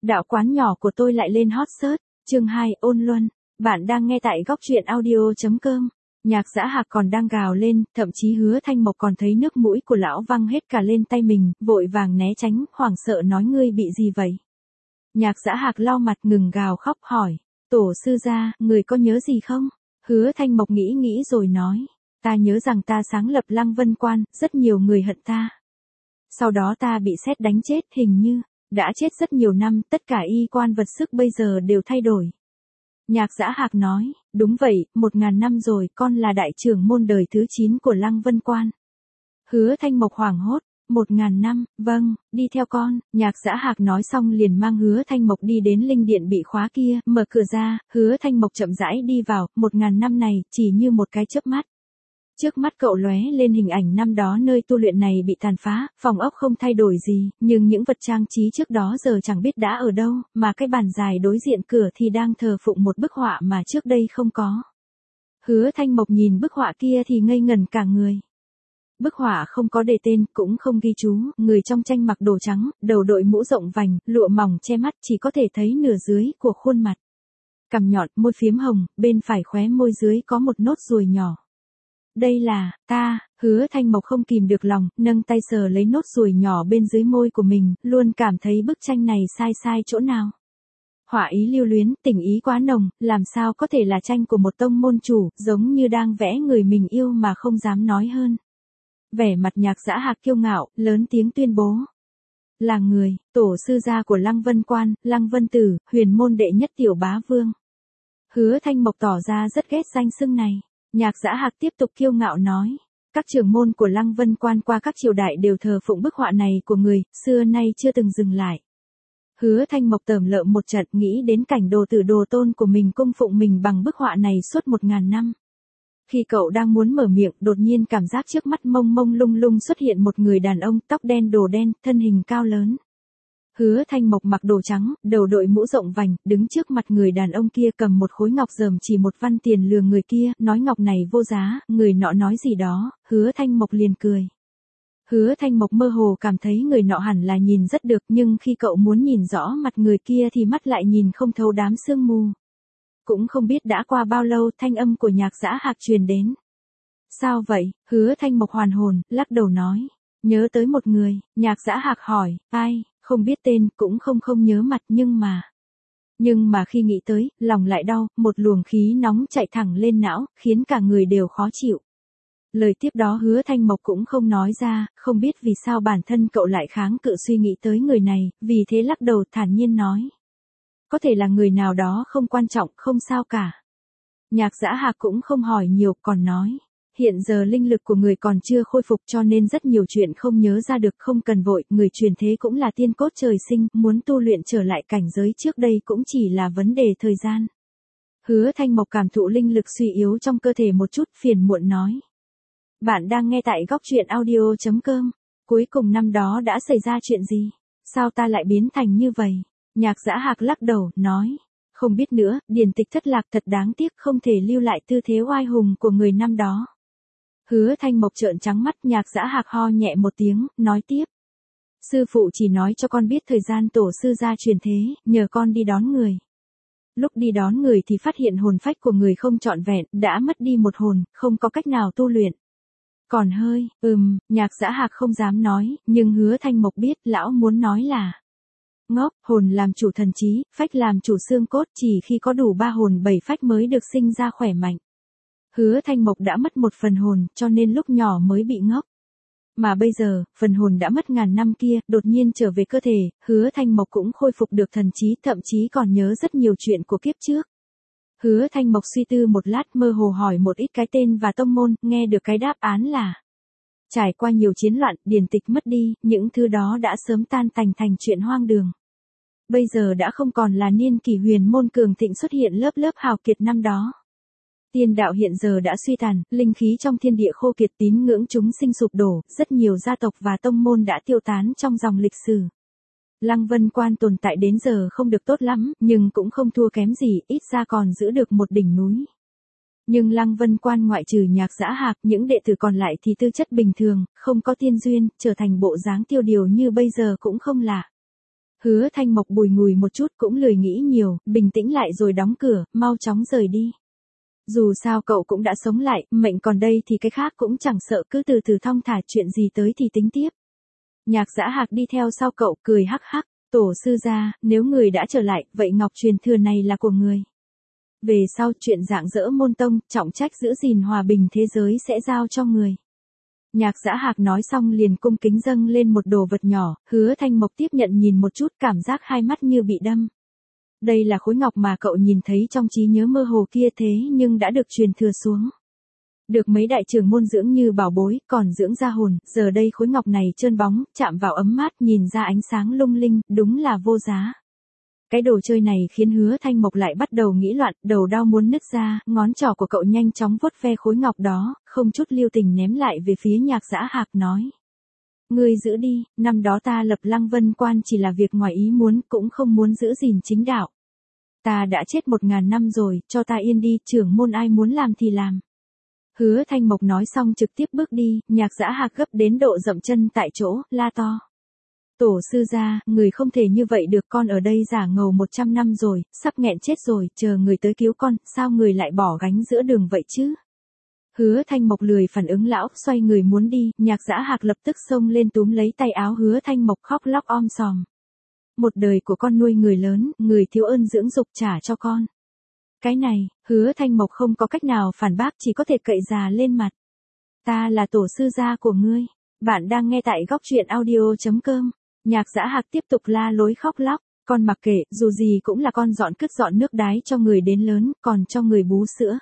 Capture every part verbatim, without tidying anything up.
đạo quán nhỏ của tôi lại lên hot search. Chương hai, ôn luân. Bạn đang nghe tại góc truyện audio chấm com. Nhạc Dã Hạc còn đang gào lên, thậm chí Hứa Thanh Mộc còn thấy nước mũi của lão văng hết cả lên tay mình, vội vàng né tránh, hoảng sợ nói ngươi bị gì vậy? Nhạc Dã Hạc lau mặt ngừng gào khóc hỏi, tổ sư gia, người có nhớ gì không? Hứa Thanh Mộc nghĩ nghĩ rồi nói, ta nhớ rằng ta sáng lập Lăng Vân Quan, rất nhiều người hận ta. Sau đó ta bị sét đánh chết, hình như đã chết rất nhiều năm, tất cả y quan vật sức bây giờ đều thay đổi. Nhạc Dã Hạc nói, đúng vậy, một ngàn năm rồi, con là đại trưởng môn đời thứ chín của Lăng Vân Quan. Hứa Thanh Mộc hoảng hốt, một ngàn năm, vâng, đi theo con. Nhạc Dã Hạc nói xong liền mang Hứa Thanh Mộc đi đến linh điện bị khóa kia, mở cửa ra, Hứa Thanh Mộc chậm rãi đi vào, một ngàn năm này, chỉ như một cái chớp mắt. Trước mắt cậu lóe lên hình ảnh năm đó nơi tu luyện này bị tàn phá, phòng ốc không thay đổi gì, nhưng những vật trang trí trước đó giờ chẳng biết đã ở đâu, mà cái bàn dài đối diện cửa thì đang thờ phụng một bức họa mà trước đây không có. Hứa Thanh Mộc nhìn bức họa kia thì ngây ngẩn cả người. Bức họa không có đề tên, cũng không ghi chú, người trong tranh mặc đồ trắng, đầu đội mũ rộng vành, lụa mỏng che mắt, chỉ có thể thấy nửa dưới của khuôn mặt. Cằm nhọn, môi phiếm hồng, bên phải khóe môi dưới có một nốt ruồi nhỏ. Đây là, ta, Hứa Thanh Mộc không kìm được lòng, nâng tay sờ lấy nốt ruồi nhỏ bên dưới môi của mình, luôn cảm thấy bức tranh này sai sai chỗ nào. Họa ý lưu luyến, tình ý quá nồng, làm sao có thể là tranh của một tông môn chủ, giống như đang vẽ người mình yêu mà không dám nói hơn. Vẻ mặt Nhạc Dã Hạc kiêu ngạo, lớn tiếng tuyên bố. Là người, tổ sư gia của Lăng Vân Quan, Lăng Vân Tử, huyền môn đệ nhất tiểu bá vương. Hứa Thanh Mộc tỏ ra rất ghét danh xưng này. Nhạc Dã Hạc tiếp tục kiêu ngạo nói, các trưởng môn của Lăng Vân Quan qua các triều đại đều thờ phụng bức họa này của người, xưa nay chưa từng dừng lại. Hứa Thanh Mộc tởm lợm một trận, nghĩ đến cảnh đồ tử đồ tôn của mình cung phụng mình bằng bức họa này suốt một ngàn năm. Khi cậu đang muốn mở miệng, đột nhiên cảm giác trước mắt mông mông lung lung xuất hiện một người đàn ông, tóc đen đồ đen, thân hình cao lớn. Hứa Thanh Mộc mặc đồ trắng, đầu đội mũ rộng vành, đứng trước mặt người đàn ông kia cầm một khối ngọc rờm chỉ một văn tiền lừa người kia, nói ngọc này vô giá, người nọ nói gì đó, Hứa Thanh Mộc liền cười. Hứa Thanh Mộc mơ hồ cảm thấy người nọ hẳn là nhìn rất được, nhưng khi cậu muốn nhìn rõ mặt người kia thì mắt lại nhìn không thấu đám sương mù. Cũng không biết đã qua bao lâu, thanh âm của Nhạc Dã Hạc truyền đến. Sao vậy? Hứa Thanh Mộc hoàn hồn, lắc đầu nói. Nhớ tới một người. Nhạc Dã Hạc hỏi, ai? Không biết tên, cũng không không nhớ mặt, nhưng mà... Nhưng mà khi nghĩ tới, lòng lại đau, một luồng khí nóng chạy thẳng lên não, khiến cả người đều khó chịu. Lời tiếp đó Hứa Thanh Mộc cũng không nói ra, không biết vì sao bản thân cậu lại kháng cự suy nghĩ tới người này, vì thế lắc đầu thản nhiên nói. Có thể là người nào đó không quan trọng, không sao cả. Nhạc Dã Hạc cũng không hỏi nhiều, còn nói. Hiện giờ linh lực của người còn chưa khôi phục cho nên rất nhiều chuyện không nhớ ra được, không cần vội, người truyền thế cũng là tiên cốt trời sinh, muốn tu luyện trở lại cảnh giới trước đây cũng chỉ là vấn đề thời gian. Hứa Thanh Mộc cảm thụ linh lực suy yếu trong cơ thể một chút, phiền muộn nói. Bạn đang nghe tại góc truyện audio chấm com. Cuối cùng năm đó đã xảy ra chuyện gì? Sao ta lại biến thành như vậy? Nhạc Dã Hạc lắc đầu, nói. Không biết nữa, điển tịch thất lạc thật đáng tiếc, không thể lưu lại tư thế oai hùng của người năm đó. Hứa Thanh Mộc trợn trắng mắt, Nhạc Dã Hạc ho nhẹ một tiếng, nói tiếp. Sư phụ chỉ nói cho con biết thời gian tổ sư gia truyền thế, nhờ con đi đón người. Lúc đi đón người thì phát hiện hồn phách của người không trọn vẹn, đã mất đi một hồn, không có cách nào tu luyện. Còn hơi, ừm, Nhạc Dã Hạc không dám nói, nhưng Hứa Thanh Mộc biết lão muốn nói là. Ngốc, hồn làm chủ thần trí, phách làm chủ xương cốt, chỉ khi có đủ ba hồn bảy phách mới được sinh ra khỏe mạnh. Hứa Thanh Mộc đã mất một phần hồn, cho nên lúc nhỏ mới bị ngốc. Mà bây giờ, phần hồn đã mất ngàn năm kia, đột nhiên trở về cơ thể, Hứa Thanh Mộc cũng khôi phục được thần trí, thậm chí còn nhớ rất nhiều chuyện của kiếp trước. Hứa Thanh Mộc suy tư một lát, mơ hồ hỏi một ít cái tên và tông môn, nghe được cái đáp án là. Trải qua nhiều chiến loạn, điển tịch mất đi, những thứ đó đã sớm tan tành thành chuyện hoang đường. Bây giờ đã không còn là niên kỷ huyền môn cường thịnh xuất hiện lớp lớp hào kiệt năm đó. Tiên đạo hiện giờ đã suy tàn, linh khí trong thiên địa khô kiệt, tín ngưỡng chúng sinh sụp đổ, rất nhiều gia tộc và tông môn đã tiêu tán trong dòng lịch sử. Lăng Vân Quan tồn tại đến giờ không được tốt lắm, nhưng cũng không thua kém gì, ít ra còn giữ được một đỉnh núi. Nhưng Lăng Vân Quan ngoại trừ Nhạc Dã Hạc, những đệ tử còn lại thì tư chất bình thường, không có tiên duyên, trở thành bộ dáng tiêu điều như bây giờ cũng không lạ. Hứa Thanh Mộc bùi ngùi một chút cũng lười nghĩ nhiều, bình tĩnh lại rồi đóng cửa, mau chóng rời đi. Dù sao cậu cũng đã sống lại, mệnh còn đây thì cái khác cũng chẳng sợ, cứ từ từ thong thả, chuyện gì tới thì tính tiếp. Nhạc Dã Hạc đi theo sau cậu, cười hắc hắc, tổ sư gia, nếu người đã trở lại, vậy ngọc truyền thừa này là của người. Về sau chuyện rạng rỡ môn tông, trọng trách giữ gìn hòa bình thế giới sẽ giao cho người. Nhạc Dã Hạc nói xong liền cung kính dâng lên một đồ vật nhỏ, Hứa Thanh Mộc tiếp nhận nhìn một chút, cảm giác hai mắt như bị đâm. Đây là khối ngọc mà cậu nhìn thấy trong trí nhớ mơ hồ kia, thế nhưng đã được truyền thừa xuống. Được mấy đại trưởng môn dưỡng như bảo bối, còn dưỡng ra hồn, giờ đây khối ngọc này trơn bóng, chạm vào ấm mát, nhìn ra ánh sáng lung linh, đúng là vô giá. Cái đồ chơi này khiến Hứa Thanh Mộc lại bắt đầu nghĩ loạn, đầu đau muốn nứt ra, ngón trỏ của cậu nhanh chóng vuốt ve khối ngọc đó, không chút lưu tình ném lại về phía Nhạc Dã Hạc nói. Ngươi giữ đi, năm đó ta lập Lăng Vân Quan chỉ là việc ngoài ý muốn, cũng không muốn giữ gìn chính đạo. Ta đã chết một ngàn năm rồi, cho ta yên đi, trưởng môn ai muốn làm thì làm. Hứa Thanh Mộc nói xong trực tiếp bước đi, Nhạc Dã Hạc gấp đến độ dậm chân tại chỗ, la to. Tổ sư gia, người không thể như vậy được, con ở đây giả ngầu một trăm năm rồi, sắp nghẹn chết rồi, chờ người tới cứu con, sao người lại bỏ gánh giữa đường vậy chứ? Hứa Thanh Mộc lười phản ứng lão, xoay người muốn đi, Nhạc Dã Hạc lập tức xông lên túm lấy tay áo Hứa Thanh Mộc khóc lóc om sòm. Một đời của con nuôi người lớn, người thiếu ơn dưỡng dục trả cho con. Cái này, Hứa Thanh Mộc không có cách nào phản bác, chỉ có thể cậy già lên mặt. Ta là tổ sư gia của ngươi. Bạn đang nghe tại góc truyện audio chấm com. Nhạc Dã Hạc tiếp tục la lối khóc lóc. Con mặc kệ, dù gì cũng là con dọn cứt dọn nước đái cho người đến lớn, còn cho người bú sữa.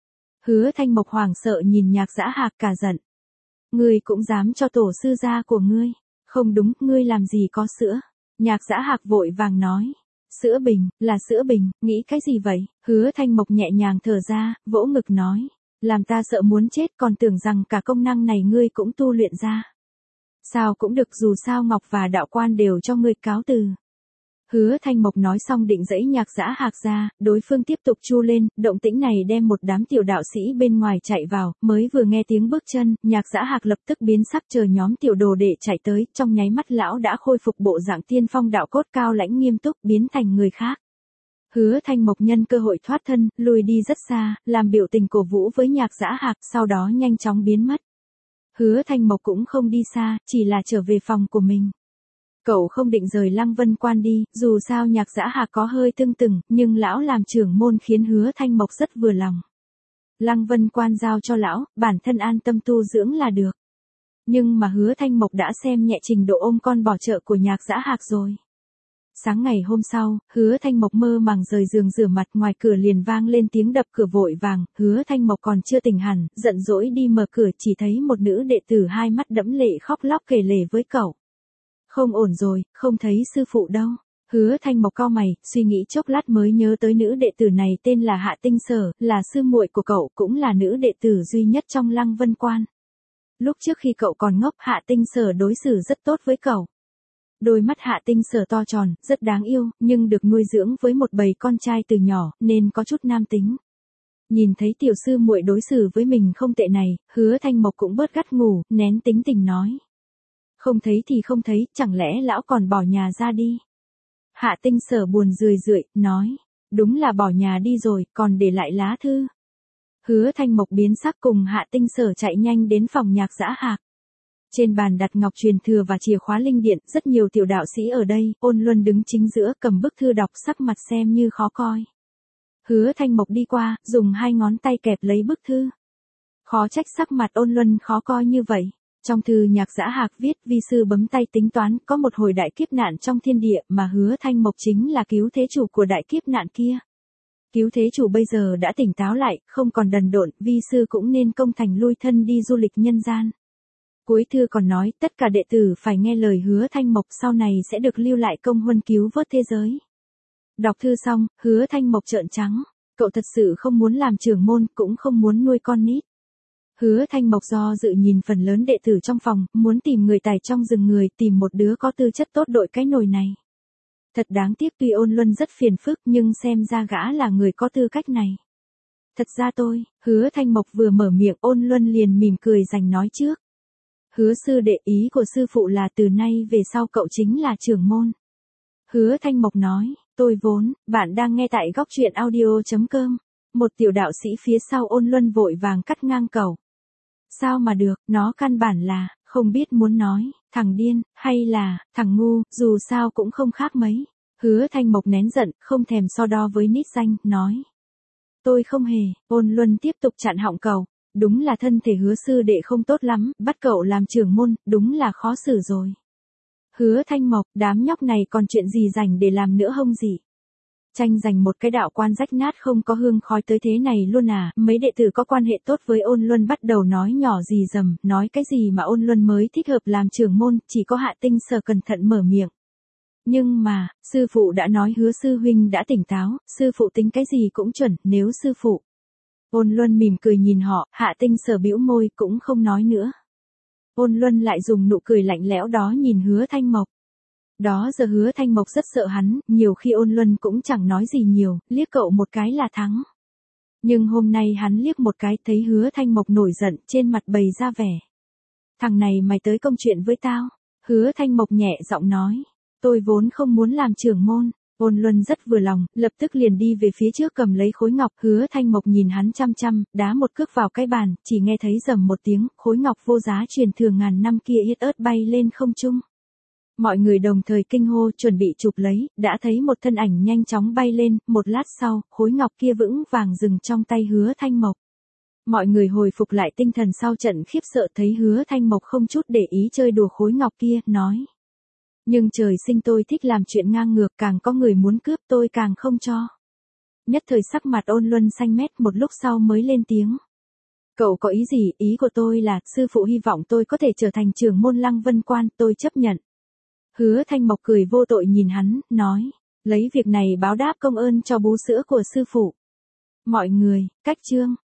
Hứa Thanh Mộc hoảng sợ nhìn Nhạc Dã Hạc cả giận. Ngươi cũng dám cho tổ sư gia của ngươi. Không đúng, ngươi làm gì có sữa. Nhạc Dã Hạc vội vàng nói. Sữa bình, là sữa bình, nghĩ cái gì vậy? Hứa Thanh Mộc nhẹ nhàng thở ra, vỗ ngực nói. Làm ta sợ muốn chết, còn tưởng rằng cả công năng này ngươi cũng tu luyện ra. Sao cũng được, dù sao Ngọc và đạo quan đều cho ngươi, cáo từ. Hứa Thanh Mộc nói xong định dẫy Nhạc Dã Hạc ra, đối phương tiếp tục chu lên, động tĩnh này đem một đám tiểu đạo sĩ bên ngoài chạy vào, mới vừa nghe tiếng bước chân, Nhạc Dã Hạc lập tức biến sắc chờ nhóm tiểu đồ đệ chạy tới, trong nháy mắt lão đã khôi phục bộ dạng tiên phong đạo cốt cao lãnh nghiêm túc, biến thành người khác. Hứa Thanh Mộc nhân cơ hội thoát thân, lùi đi rất xa, làm biểu tình cổ vũ với Nhạc Dã Hạc, sau đó nhanh chóng biến mất. Hứa Thanh Mộc cũng không đi xa, chỉ là trở về phòng của mình. Cậu không định rời Lăng Vân Quan đi, dù sao Nhạc Dã Hạc có hơi tưng từng, nhưng lão làm trưởng môn khiến Hứa Thanh Mộc rất vừa lòng. Lăng Vân Quan giao cho lão, bản thân an tâm tu dưỡng là được. Nhưng mà Hứa Thanh Mộc đã xem nhẹ trình độ ôm con bỏ chợ của Nhạc Dã Hạc rồi. Sáng ngày hôm sau, Hứa Thanh Mộc mơ màng rời giường rửa mặt, ngoài cửa liền vang lên tiếng đập cửa vội vàng, Hứa Thanh Mộc còn chưa tỉnh hẳn, giận dỗi đi mở cửa, chỉ thấy một nữ đệ tử hai mắt đẫm lệ khóc lóc kể lể với cậu. Không ổn rồi, không thấy sư phụ đâu. Hứa Thanh Mộc cau mày, suy nghĩ chốc lát mới nhớ tới nữ đệ tử này tên là Hạ Tinh Sở, là sư muội của cậu, cũng là nữ đệ tử duy nhất trong Lăng Vân Quan. Lúc trước khi cậu còn ngốc, Hạ Tinh Sở đối xử rất tốt với cậu. Đôi mắt Hạ Tinh Sở to tròn, rất đáng yêu, nhưng được nuôi dưỡng với một bầy con trai từ nhỏ, nên có chút nam tính. Nhìn thấy tiểu sư muội đối xử với mình không tệ này, Hứa Thanh Mộc cũng bớt gắt ngủ, nén tính tình nói. Không thấy thì không thấy, chẳng lẽ lão còn bỏ nhà ra đi? Hạ Tinh Sở buồn rười rượi, nói. Đúng là bỏ nhà đi rồi, còn để lại lá thư. Hứa Thanh Mộc biến sắc cùng Hạ Tinh Sở chạy nhanh đến phòng Nhạc Dã Hạc. Trên bàn đặt ngọc truyền thừa và chìa khóa linh điện, rất nhiều tiểu đạo sĩ ở đây, Ôn Luân đứng chính giữa cầm bức thư đọc, sắc mặt xem như khó coi. Hứa Thanh Mộc đi qua, dùng hai ngón tay kẹp lấy bức thư. Khó trách sắc mặt Ôn Luân khó coi như vậy. Trong thư Nhạc Dã Hạc viết, vi sư bấm tay tính toán, có một hồi đại kiếp nạn trong thiên địa, mà Hứa Thanh Mộc chính là cứu thế chủ của đại kiếp nạn kia. Cứu thế chủ bây giờ đã tỉnh táo lại, không còn đần độn, vi sư cũng nên công thành lui thân đi du lịch nhân gian. Cuối thư còn nói, tất cả đệ tử phải nghe lời Hứa Thanh Mộc, sau này sẽ được lưu lại công huân cứu vớt thế giới. Đọc thư xong, Hứa Thanh Mộc trợn trắng, cậu thật sự không muốn làm trưởng môn, cũng không muốn nuôi con nít. Hứa Thanh Mộc do dự nhìn phần lớn đệ tử trong phòng, muốn tìm người tài trong rừng người, tìm một đứa có tư chất tốt đội cái nồi này. Thật đáng tiếc, tuy Ôn Luân rất phiền phức nhưng xem ra gã là người có tư cách này. Thật ra tôi, Hứa Thanh Mộc vừa mở miệng, Ôn Luân liền mỉm cười giành nói trước. Hứa sư đệ, ý của sư phụ là từ nay về sau cậu chính là trưởng môn. Hứa Thanh Mộc nói, tôi vốn, bạn đang nghe tại góc truyện audio.com. Một tiểu đạo sĩ phía sau Ôn Luân vội vàng cắt ngang cầu. Sao mà được, nó căn bản là, không biết muốn nói, thằng điên, hay là, thằng ngu, dù sao cũng không khác mấy. Hứa Thanh Mộc nén giận, không thèm so đo với nít danh, nói. Tôi không hề, Ôn Luân tiếp tục chặn họng cầu. Đúng là thân thể hứa sư đệ không tốt lắm, bắt cậu làm trưởng môn, đúng là khó xử rồi. Hứa Thanh Mộc, đám nhóc này còn chuyện gì dành để làm nữa hông gì? Tranh giành một cái đạo quan rách nát không có hương khói tới thế này luôn à? Mấy đệ tử có quan hệ tốt với Ôn Luân bắt đầu nói nhỏ gì dầm, nói cái gì mà Ôn Luân mới thích hợp làm trưởng môn, chỉ có Hạ Tinh Sở cẩn thận mở miệng. Nhưng mà, sư phụ đã nói Hứa sư huynh đã tỉnh táo, sư phụ tính cái gì cũng chuẩn, nếu sư phụ. Ôn Luân mỉm cười nhìn họ, Hạ Tinh Sở bĩu môi cũng không nói nữa. Ôn Luân lại dùng nụ cười lạnh lẽo đó nhìn Hứa Thanh Mộc. Đó giờ Hứa Thanh Mộc rất sợ hắn, nhiều khi Ôn Luân cũng chẳng nói gì nhiều, liếc cậu một cái là thắng. Nhưng hôm nay hắn liếc một cái thấy Hứa Thanh Mộc nổi giận, trên mặt bày ra vẻ. Thằng này mày tới công chuyện với tao. Hứa Thanh Mộc nhẹ giọng nói, tôi vốn không muốn làm trưởng môn. Ôn Luân rất vừa lòng, lập tức liền đi về phía trước cầm lấy khối ngọc. Hứa Thanh Mộc nhìn hắn chăm chăm, đá một cước vào cái bàn, chỉ nghe thấy rầm một tiếng, khối ngọc vô giá truyền thừa ngàn năm kia yết ớt bay lên không trung. Mọi người đồng thời kinh hô chuẩn bị chụp lấy, đã thấy một thân ảnh nhanh chóng bay lên, một lát sau, khối ngọc kia vững vàng dừng trong tay Hứa Thanh Mộc. Mọi người hồi phục lại tinh thần sau trận khiếp sợ thấy Hứa Thanh Mộc không chút để ý chơi đùa khối ngọc kia, nói. Nhưng trời sinh tôi thích làm chuyện ngang ngược, càng có người muốn cướp tôi càng không cho. Nhất thời sắc mặt Ôn Luân xanh mét, một lúc sau mới lên tiếng. Cậu có ý gì? Ý của tôi là, sư phụ hy vọng tôi có thể trở thành trưởng môn Lăng Vân Quan, tôi chấp nhận. Hứa Thanh Mộc cười vô tội nhìn hắn, nói, lấy việc này báo đáp công ơn cho bú sữa của sư phụ. Mọi người, cách chương.